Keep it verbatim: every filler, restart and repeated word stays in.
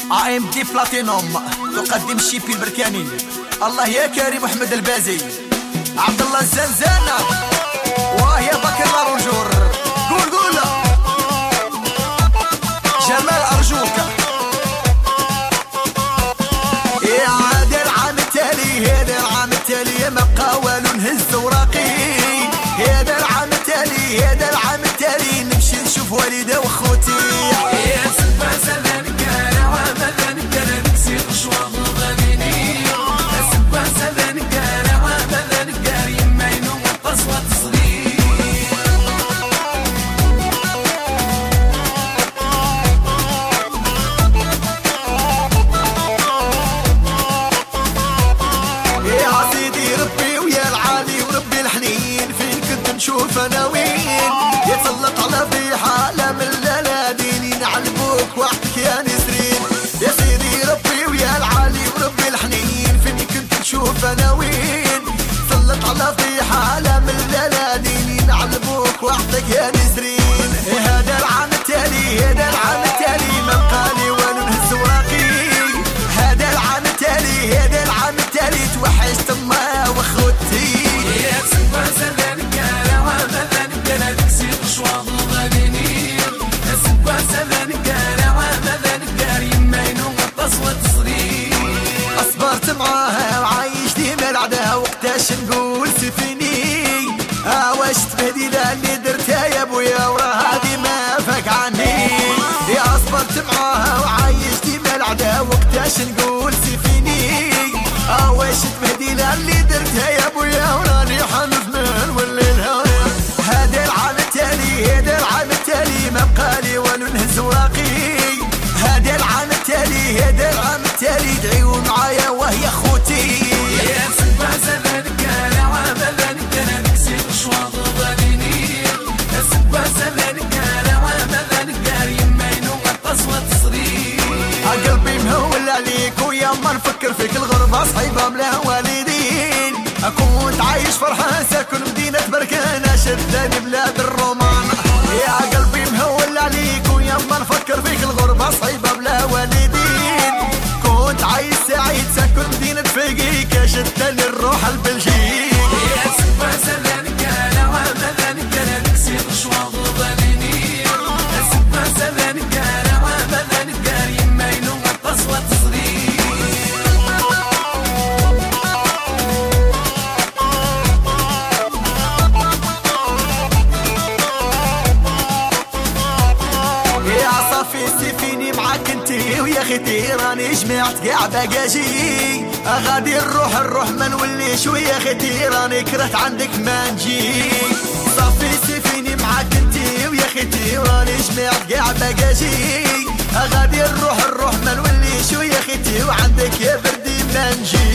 ام دي بلاتينوم تقدم شيبي البركاني. الله يا كريم محمد البازي، عبد الله الزنزانة، وهي بكر الرجور. قول قول جمال أرجوك. يا هذا العام التالي، هذا العام التالي ما بقى والو نهز وراقي. هذا العام التالي، هذا العام التالي نمشي نشوف والدي وخوتي. يا سبع سنين كان عمدا كان نكسي قشوة غاديني. يا سبع سنين كان عمدا كان يمينو والقصوى تصغير. يا سيدي ربي ويا العالي وربي الحنين، فين كنت نشوف انا وين؟ يتسلط على في حالة من الليالي نعلموك وحدك يا نسرين. يا سيدي ربي ويا العالي وربي الحنين، فين كنت نشوف انا وين؟ تسلط على في حالة من الليالي نعلموك وحدك يا نسرين. هذا العام التالي، هذا العام التالي ما بقالي والو نهز وراقي. هذا العام التالي، هذا العام التالي توحشت ما وخوتي. يا سبع سنين كان عمدا كان نكسي قشوة غاديني. يا سبع سنين كان عمدا كان يمينو والقصوى تصغير. اصبرت معاها وعايش ديما العدا، وقتاش نقول سفيني واش تبهديلة اللي درتها يا بويا وراها ديما فاك عني. يا اصبرت معاها وعايش ديما العدا، وقتاش نقول سفيني واش تبهديلة اللي درتها يا بويا وراني حنفنان والليل هاوية. هذا العام التالي، هذا العام التالي ما بقالي والو نهز وراقي. هذا العام التالي، هذا العام التالي دعيو معايا وهي خوتي. يا سبع سنين كان عمدا كان نكسي قشوة غاديني. يا سبع سنين كان عمدا كان يمينو والقصوى تصغير. قلبي مهول عليك ويا ما نفكر فيك الغربة صعيبة بلا والدين. كنت عايش فرحان ساكن مدينة بركانة شداني بلاد الرومان. يا قلبي مهول عليك ويا ما نفكر فيك الغربة صعيبة بلا والدين. كنت عايش سعيد ساكن مدينة فيقيك شداني الروح البلجيك. يا سبع سنين كان عمدا كان نكسي قشوة غاديني. يا سبع سنين كان عمدا كان يمينو والقصوى تصغير. يا صافي سيفيني معاك انتي ويا خيتي راني جمعت قاع باقاجي. غادي نروح نروح ما نوليش ويا خيتي راني كرهت عندك ما نجي. صافي سيفيني معاك انتي ويا خيتي راني جمعت قاع باقاجي. غادي نروح نروح ما نوليش ويا خيتي وعندك يا بردي ما نجي.